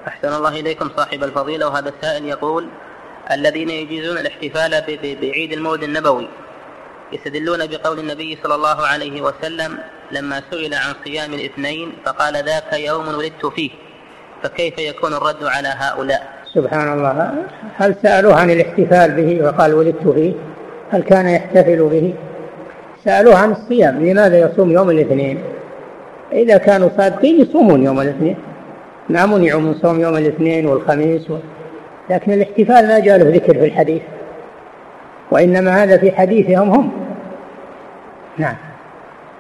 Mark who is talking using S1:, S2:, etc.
S1: أحسن الله إليكم صاحب الفضيلة. وهذا السائل يقول: الذين يجيزون الاحتفال بعيد المولد النبوي يستدلون بقول النبي صلى الله عليه وسلم لما سئل عن صيام الاثنين فقال: ذاك يوم ولدت فيه، فكيف يكون الرد على هؤلاء؟
S2: سبحان الله، هل سألوه عن الاحتفال به وقال ولدت فيه؟ هل كان يحتفل به؟ سألوه عن الصيام، لماذا يصوم يوم الاثنين؟ إذا كانوا صادقين يصومون يوم الاثنين، ما منعوا من صوم يوم الاثنين والخميس لكن الاحتفال ما جاء له ذكر في الحديث، وإنما هذا في حديثهم هم. نعم.